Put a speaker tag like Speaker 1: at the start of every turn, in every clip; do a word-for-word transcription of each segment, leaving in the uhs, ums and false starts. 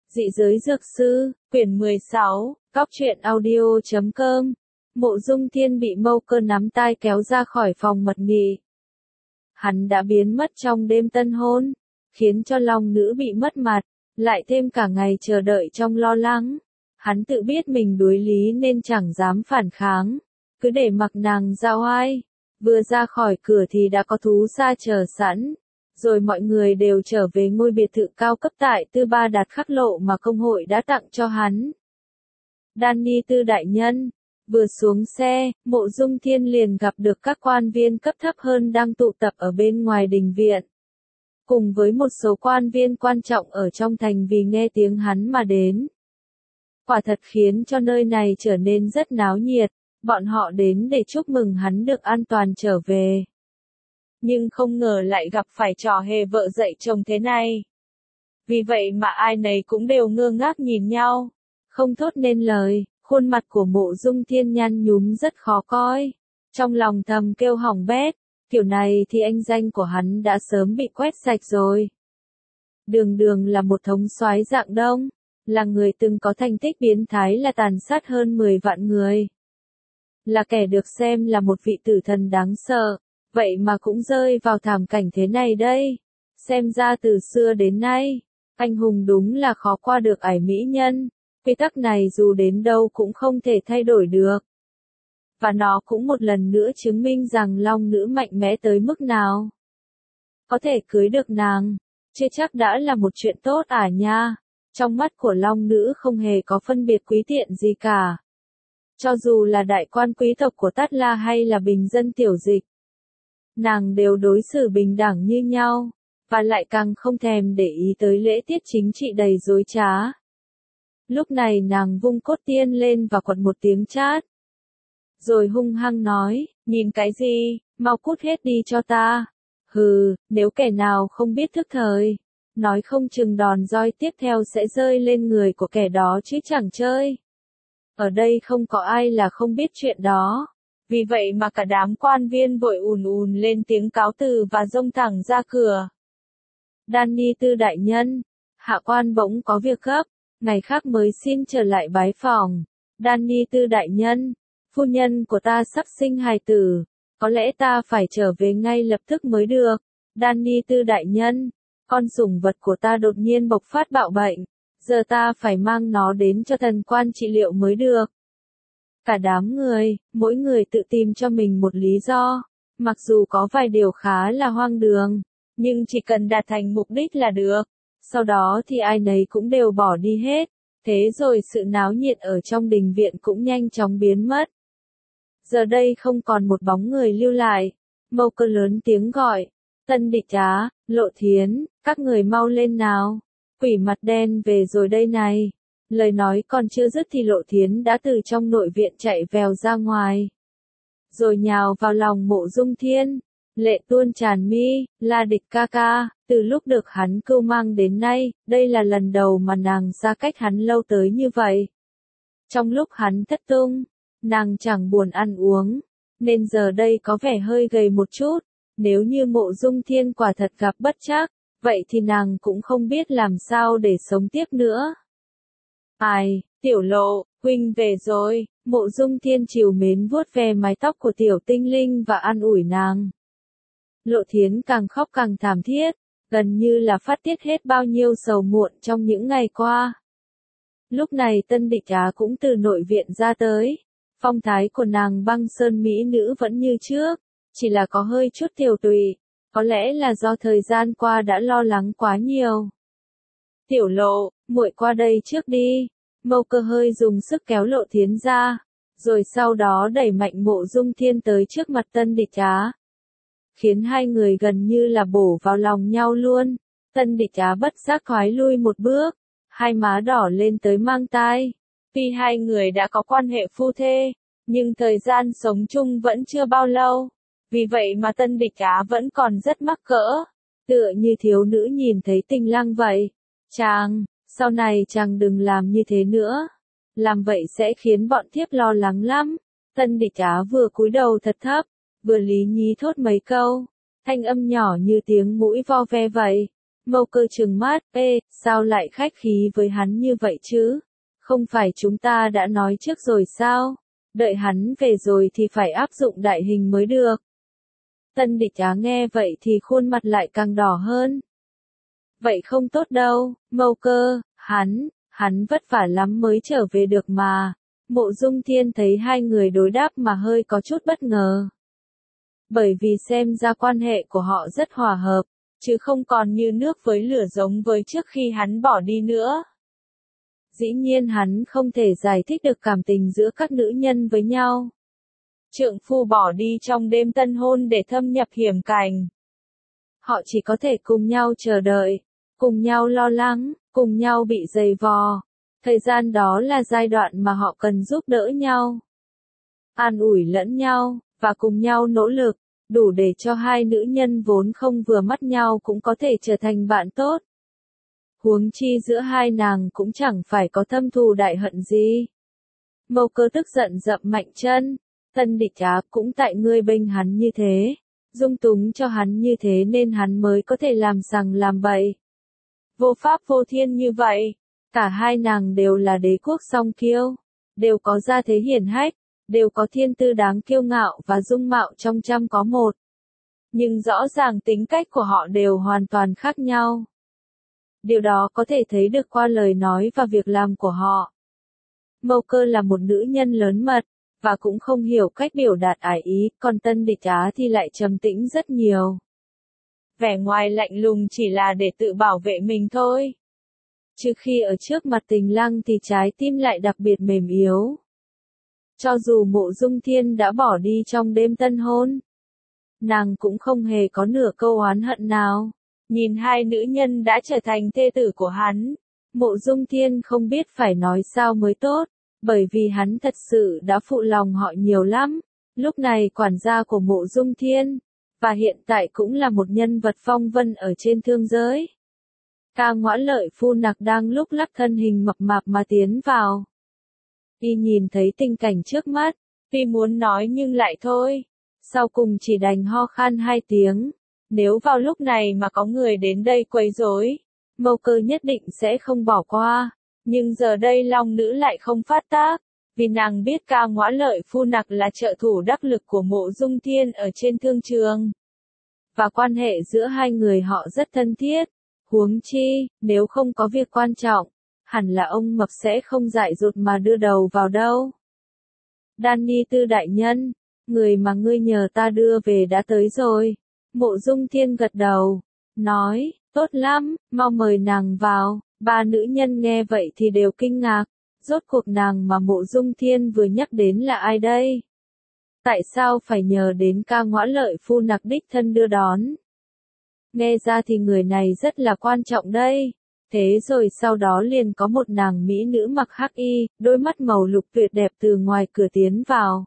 Speaker 1: Dị giới dược sư, quyển mười sáu, Cóc truyện audio chấm com. Mộ Dung Thiên bị Mâu Cơ nắm tai kéo ra khỏi phòng mật nghị. Hắn đã biến mất trong đêm tân hôn, khiến cho Long Nữ bị mất mặt, lại thêm cả ngày chờ đợi trong lo lắng. Hắn tự biết mình đối lý nên chẳng dám phản kháng, cứ để mặc nàng ra oai. Vừa ra khỏi cửa thì đã có thú xa chờ sẵn, rồi mọi người đều trở về ngôi biệt thự cao cấp tại Tư Ba Đạt Khắc Lộ mà công hội đã tặng cho hắn. Danny Tư đại nhân, vừa xuống xe, Mộ Dung Thiên liền gặp được các quan viên cấp thấp hơn đang tụ tập ở bên ngoài đình viện, cùng với một số quan viên quan trọng ở trong thành vì nghe tiếng hắn mà đến. Quả thật khiến cho nơi này trở nên rất náo nhiệt, bọn họ đến để chúc mừng hắn được an toàn trở về. Nhưng không ngờ lại gặp phải trò hề vợ dạy chồng thế này. Vì vậy mà ai nấy cũng đều ngơ ngác nhìn nhau, không thốt nên lời. Khuôn mặt của Mộ Dung Thiên nhăn nhúm rất khó coi, trong lòng thầm kêu hỏng bét, kiểu này thì anh danh của hắn đã sớm bị quét sạch rồi. Đường Đường là một thống soái dạng Đông, là người từng có thành tích biến thái là tàn sát hơn mười vạn người, là kẻ được xem là một vị tử thần đáng sợ, vậy mà cũng rơi vào thảm cảnh thế này đây. Xem ra từ xưa đến nay, anh hùng đúng là khó qua được ải mỹ nhân. Quy tắc này dù đến đâu cũng không thể thay đổi được. Và nó cũng một lần nữa chứng minh rằng Long Nữ mạnh mẽ tới mức nào. Có thể cưới được nàng, chưa chắc đã là một chuyện tốt à nha. Trong mắt của Long Nữ không hề có phân biệt quý tiện gì cả. Cho dù là đại quan quý tộc của Tát La hay là bình dân tiểu dịch, nàng đều đối xử bình đẳng như nhau, và lại càng không thèm để ý tới lễ tiết chính trị đầy dối trá. Lúc này nàng vung cốt tiên lên và quật một tiếng chát. Rồi hung hăng nói, nhìn cái gì, mau cút hết đi cho ta. Hừ, nếu kẻ nào không biết thức thời, nói không chừng đòn roi tiếp theo sẽ rơi lên người của kẻ đó chứ chẳng chơi. Ở đây không có ai là không biết chuyện đó. Vì vậy mà cả đám quan viên vội ùn ùn lên tiếng cáo từ và xông thẳng ra cửa. Danny Tư đại nhân, hạ quan bỗng có việc gấp. Ngày khác mới xin trở lại bái phòng. Danny Tư đại nhân, phu nhân của ta sắp sinh hài tử, có lẽ ta phải trở về ngay lập tức mới được. Danny Tư đại nhân, con sủng vật của ta đột nhiên bộc phát bạo bệnh, giờ ta phải mang nó đến cho thần quan trị liệu mới được. Cả đám người, mỗi người tự tìm cho mình một lý do, mặc dù có vài điều khá là hoang đường, nhưng chỉ cần đạt thành mục đích là được. Sau đó thì ai nấy cũng đều bỏ đi hết, thế rồi sự náo nhiệt ở trong đình viện cũng nhanh chóng biến mất. Giờ đây không còn một bóng người lưu lại, Mâu Cơ lớn tiếng gọi, Tân Địch Á, Lộ Thiến, các người mau lên nào, quỷ mặt đen về rồi đây này. Lời nói còn chưa dứt thì Lộ Thiến đã từ trong nội viện chạy vèo ra ngoài, rồi nhào vào lòng Mộ Dung Thiên. Lệ tuôn tràn mi, La Địch ca ca, từ lúc được hắn cưu mang đến nay, đây là lần đầu mà nàng xa cách hắn lâu tới như vậy. Trong lúc hắn thất tung, nàng chẳng buồn ăn uống, nên giờ đây có vẻ hơi gầy một chút. Nếu như Mộ Dung Thiên quả thật gặp bất trắc, vậy thì nàng cũng không biết làm sao để sống tiếp nữa. Ai, Tiểu Lộ, huynh về rồi. Mộ Dung Thiên trìu mến vuốt ve mái tóc của tiểu tinh linh và an ủi nàng. Lộ Thiến càng khóc càng thảm thiết, gần như là phát tiết hết bao nhiêu sầu muộn trong những ngày qua. Lúc này Tân Địch Á cũng từ nội viện ra tới, phong thái của nàng băng sơn mỹ nữ vẫn như trước, chỉ là có hơi chút tiều tụy, có lẽ là do thời gian qua đã lo lắng quá nhiều. Tiểu Lộ, muội qua đây trước đi. Mâu Cơ hơi dùng sức kéo Lộ Thiến ra, rồi sau đó đẩy mạnh Mộ Dung Thiên tới trước mặt Tân Địch Á, khiến hai người gần như là bổ vào lòng nhau luôn. Tân Địch Á bất giác thoái lui một bước, hai má đỏ lên tới mang tai. Tuy hai người đã có quan hệ phu thê, nhưng thời gian sống chung vẫn chưa bao lâu, vì vậy mà Tân Địch Á vẫn còn rất mắc cỡ, tựa như thiếu nữ nhìn thấy tình lăng vậy. Chàng, sau này chàng đừng làm như thế nữa, làm vậy sẽ khiến bọn thiếp lo lắng lắm. Tân Địch Á vừa cúi đầu thật thấp, vừa lý nhí thốt mấy câu, thanh âm nhỏ như tiếng mũi vo ve vậy. Mâu Cơ trừng mắt, ê, sao lại khách khí với hắn như vậy chứ? Không phải chúng ta đã nói trước rồi sao? Đợi hắn về rồi thì phải áp dụng đại hình mới được. Tân Địch Á nghe vậy thì khuôn mặt lại càng đỏ hơn. Vậy không tốt đâu, Mâu Cơ, hắn, hắn vất vả lắm mới trở về được mà. Mộ Dung Thiên thấy hai người đối đáp mà hơi có chút bất ngờ. Bởi vì xem ra quan hệ của họ rất hòa hợp, chứ không còn như nước với lửa giống với trước khi hắn bỏ đi nữa. Dĩ nhiên hắn không thể giải thích được cảm tình giữa các nữ nhân với nhau. Trượng phu bỏ đi trong đêm tân hôn để thâm nhập hiểm cảnh. Họ chỉ có thể cùng nhau chờ đợi, cùng nhau lo lắng, cùng nhau bị dày vò. Thời gian đó là giai đoạn mà họ cần giúp đỡ nhau, an ủi lẫn nhau, và cùng nhau nỗ lực, đủ để cho hai nữ nhân vốn không vừa mắt nhau cũng có thể trở thành bạn tốt. Huống chi giữa hai nàng cũng chẳng phải có thâm thù đại hận gì. Mâu Cơ tức giận dậm mạnh chân, Tân Địch Á, cũng tại ngươi bênh hắn như thế, dung túng cho hắn như thế nên hắn mới có thể làm sằng làm bậy. Vô pháp vô thiên như vậy, cả hai nàng đều là đế quốc song kiêu, đều có gia thế hiển hách, đều có thiên tư đáng kiêu ngạo và dung mạo trong trăm có một. Nhưng rõ ràng tính cách của họ đều hoàn toàn khác nhau. Điều đó có thể thấy được qua lời nói và việc làm của họ. Mâu Cơ là một nữ nhân lớn mật, và cũng không hiểu cách biểu đạt ải ý, còn Tân Địch Á thì lại trầm tĩnh rất nhiều. Vẻ ngoài lạnh lùng chỉ là để tự bảo vệ mình thôi. Chứ khi ở trước mặt Tình Lăng thì trái tim lại đặc biệt mềm yếu. Cho dù Mộ Dung Thiên đã bỏ đi trong đêm tân hôn, nàng cũng không hề có nửa câu oán hận nào. Nhìn hai nữ nhân đã trở thành thê tử của hắn, Mộ Dung Thiên không biết phải nói sao mới tốt, bởi vì hắn thật sự đã phụ lòng họ nhiều lắm. Lúc này quản gia của Mộ Dung Thiên, và hiện tại cũng là một nhân vật phong vân ở trên thương giới. Ca Ngõa Lợi Phu Nặc đang lúc lắc thân hình mập mạp mà tiến vào. Y nhìn thấy tình cảnh trước mắt, tuy muốn nói nhưng lại thôi, sau cùng chỉ đành ho khan hai tiếng. Nếu vào lúc này mà có người đến đây quấy rối, Mâu Cơ nhất định sẽ không bỏ qua. Nhưng giờ đây Long Nữ lại không phát tác, vì nàng biết Ca Ngõa Lợi Phu Nặc là trợ thủ đắc lực của Mộ Dung Thiên ở trên thương trường. Và quan hệ giữa hai người họ rất thân thiết. Huống chi, nếu không có việc quan trọng, hẳn là ông mập sẽ không dại dột mà đưa đầu vào đâu. Danny Tư đại nhân, người mà ngươi nhờ ta đưa về đã tới rồi. Mộ Dung Thiên gật đầu, nói, tốt lắm, mau mời nàng vào. Ba nữ nhân nghe vậy thì đều kinh ngạc, rốt cuộc nàng mà Mộ Dung Thiên vừa nhắc đến là ai đây? Tại sao phải nhờ đến Ca Ngõa Lợi Phu Nặc đích thân đưa đón? Nghe ra thì người này rất là quan trọng đây. Thế rồi sau đó liền có một nàng mỹ nữ mặc hắc y, đôi mắt màu lục tuyệt đẹp từ ngoài cửa tiến vào.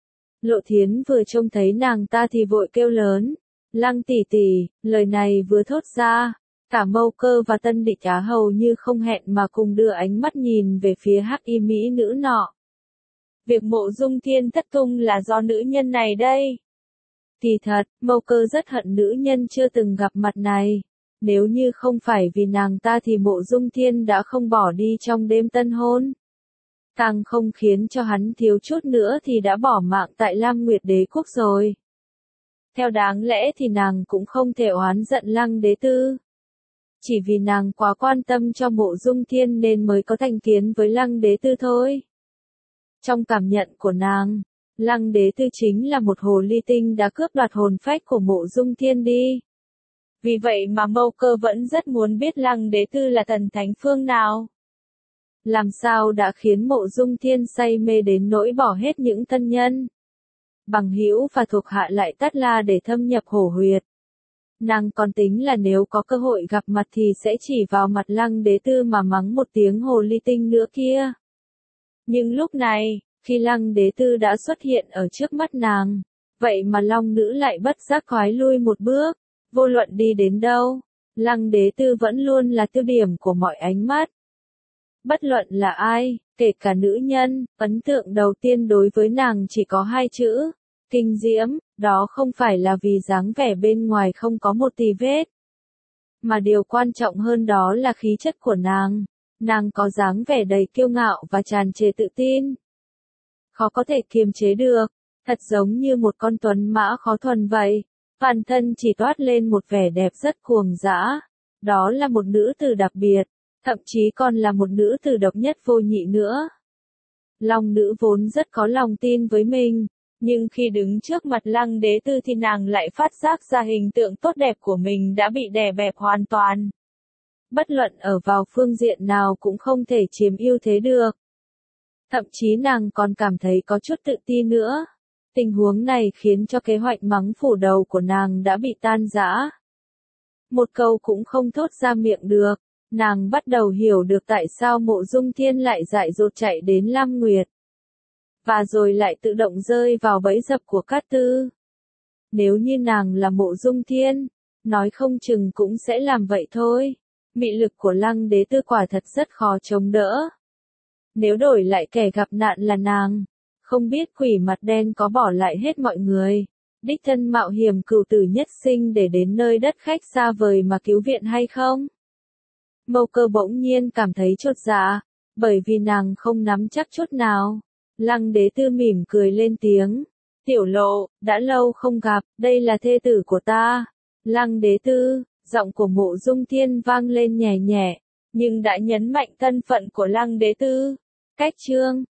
Speaker 1: Lộ Thiến vừa trông thấy nàng ta thì vội kêu lớn, Lăng tỷ tỷ. Lời này vừa thốt ra, cả Mâu Cơ và Tân Địch Á hầu như không hẹn mà cùng đưa ánh mắt nhìn về phía hắc y mỹ nữ nọ. Việc Mộ Dung Thiên thất tung là do nữ nhân này đây. Thì thật, Mâu Cơ rất hận nữ nhân chưa từng gặp mặt này. Nếu như không phải vì nàng ta thì Mộ Dung Thiên đã không bỏ đi trong đêm tân hôn. Càng không khiến cho hắn thiếu chút nữa thì đã bỏ mạng tại Lam Nguyệt Đế Quốc rồi. Theo đáng lẽ thì nàng cũng không thể oán giận Lăng Đế Tư. Chỉ vì nàng quá quan tâm cho Mộ Dung Thiên nên mới có thành kiến với Lăng Đế Tư thôi. Trong cảm nhận của nàng, Lăng Đế Tư chính là một hồ ly tinh đã cướp đoạt hồn phách của Mộ Dung Thiên đi. Vì vậy mà Mâu Cơ vẫn rất muốn biết Lăng Đế Tư là thần thánh phương nào. Làm sao đã khiến Mộ Dung Thiên say mê đến nỗi bỏ hết những thân nhân, bằng hữu và thuộc hạ lại tắt la để thâm nhập hổ huyệt. Nàng còn tính là nếu có cơ hội gặp mặt thì sẽ chỉ vào mặt Lăng Đế Tư mà mắng một tiếng hồ ly tinh nữa kia. Nhưng lúc này, khi Lăng Đế Tư đã xuất hiện ở trước mắt nàng, vậy mà Long Nữ lại bất giác thoái lui một bước. Vô luận đi đến đâu, Lăng Đế Tư vẫn luôn là tiêu điểm của mọi ánh mắt. Bất luận là ai, kể cả nữ nhân, ấn tượng đầu tiên đối với nàng chỉ có hai chữ, kinh diễm. Đó không phải là vì dáng vẻ bên ngoài không có một tì vết, Mà điều quan trọng hơn đó là khí chất của nàng. Nàng có dáng vẻ đầy kiêu ngạo và tràn trề tự tin. Khó có thể kiềm chế được, thật giống như một con tuấn mã khó thuần vậy. Toàn thân chỉ toát lên một vẻ đẹp rất cuồng dã. Đó là một nữ tử đặc biệt, thậm chí còn là một nữ tử độc nhất vô nhị nữa. Long nữ vốn rất có lòng tin với mình, nhưng khi đứng trước mặt Lăng Đế Tư thì nàng lại phát giác ra hình tượng tốt đẹp của mình đã bị đè bẹp hoàn toàn. Bất luận ở vào phương diện nào cũng không thể chiếm ưu thế được. Thậm chí nàng còn cảm thấy có chút tự ti nữa. Tình huống này khiến cho kế hoạch mắng phủ đầu của nàng đã bị tan rã. Một câu cũng không thốt ra miệng được, nàng bắt đầu hiểu được tại sao Mộ Dung Thiên lại dại dột chạy đến Lam Nguyệt. Và rồi lại tự động rơi vào bẫy dập của Cát Tư. Nếu như nàng là Mộ Dung Thiên, nói không chừng cũng sẽ làm vậy thôi. Mị lực của Lăng Đế Tư quả thật rất khó chống đỡ. Nếu đổi lại kẻ gặp nạn là nàng, không biết quỷ mặt đen có bỏ lại hết mọi người, đích thân mạo hiểm cửu tử nhất sinh để đến nơi đất khách xa vời mà cứu viện hay không? Mâu Cơ bỗng nhiên cảm thấy chột dạ, bởi vì nàng không nắm chắc chút nào. Lăng Đế Tư mỉm cười lên tiếng, tiểu lộ, đã lâu không gặp, đây là thê tử của ta. Lăng Đế Tư, giọng của Mộ Dung Thiên vang lên nhẹ nhẹ, nhưng đã nhấn mạnh thân phận của Lăng Đế Tư. Cách chương